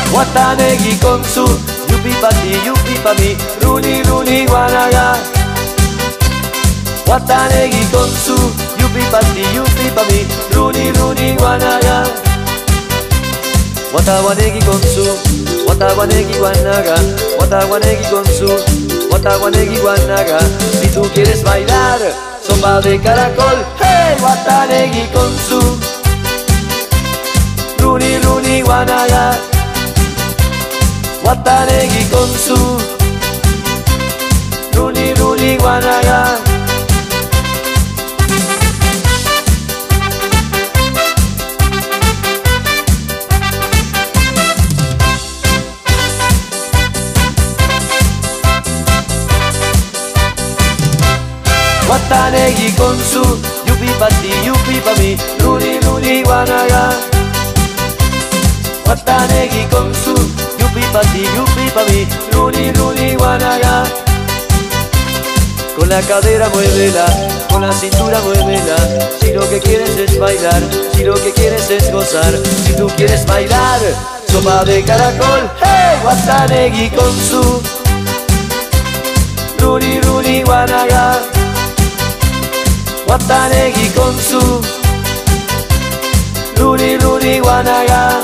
Watanegi con su yupi pa ti, yupi pa mí, runi runi guanaga. Watanegi con su yupi pa ti, yupi pa mí, runi runi guanaga. Watawanegi con su, watawanegi guanaga. Watawanegi con su, watawanegi guanaga. Si tú quieres bailar sopa de caracol, hey, Watanegi con su runi runi guanaga. Watanegi con su runi runi guanaga. Watanegi con su yupi pa ti, yupi pa mí, runi runi guanaga. Watanegi con su yupi pa ti, yupi pa mí, runi runi guanaga. Con la cadera muévela, con la cintura muévela. Si lo que quieres es bailar, si lo que quieres es gozar, si tú quieres bailar sopa de caracol, hey, Watanegi con su runi runi guanaga. Watanegi con su runi runi guanaga.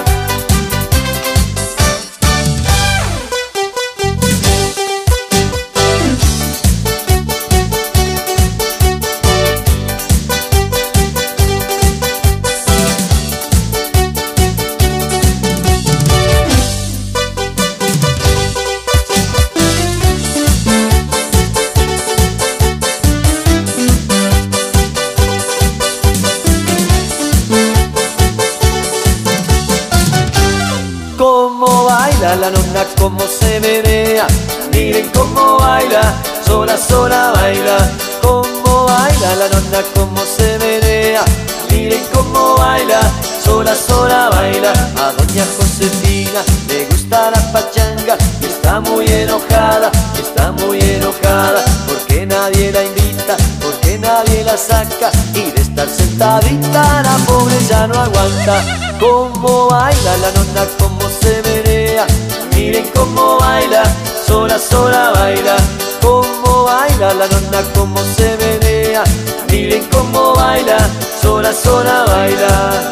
Cómo baila la nona, cómo se menea. Miren cómo baila, sola sola baila. Cómo baila la nona, cómo se menea. Miren cómo baila, sola sola baila. A doña Josefina le gusta la pachanga y está muy enojada, y está muy enojada, porque nadie la invita, porque nadie la saca, y de estar sentadita la pobre ya no aguanta. Cómo baila la nona, cómo se menea. Miren cómo baila, sola sola baila. Cómo baila la nona, cómo se menea. Miren cómo baila, sola sola baila.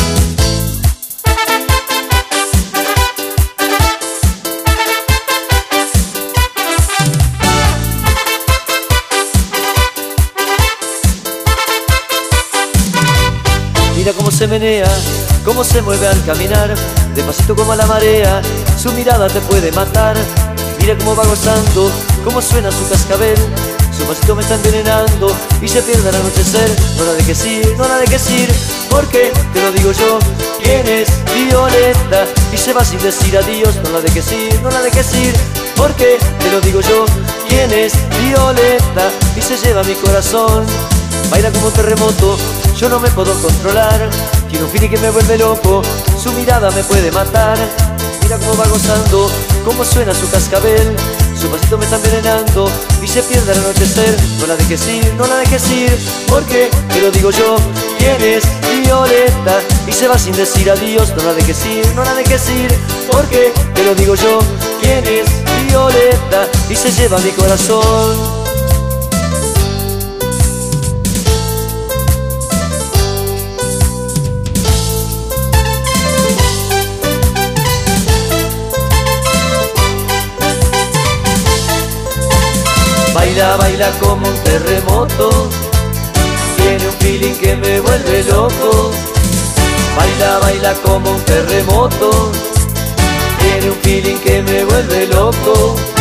Mira cómo se menea, cómo se mueve al caminar, despacito como a la marea, su mirada te puede matar. Mira cómo va gozando, cómo suena su cascabel, su pasito me está envenenando y se pierde al anochecer. No la dejes ir, no la dejes ir, porque te lo digo yo, ¿quién es Violeta? Y se va sin decir adiós. No la dejes ir, no la dejes ir, porque te lo digo yo, ¿quién es Violeta? Y se lleva mi corazón. Baila como un terremoto, yo no me puedo controlar. Tiene un feeling que me vuelve loco, su mirada me puede matar. Mira cómo va gozando, cómo suena su cascabel, su pasito me está envenenando y se pierde al anochecer. No la dejes ir, no la dejes ir, porque te lo digo yo, ¿quién es Violeta? Y se va sin decir adiós. No la dejes ir, no la dejes ir, porque te lo digo yo, ¿quién es Violeta? Y se lleva mi corazón. Baila, baila como un terremoto, tiene un feeling que me vuelve loco. Baila, baila como un terremoto, tiene un feeling que me vuelve loco.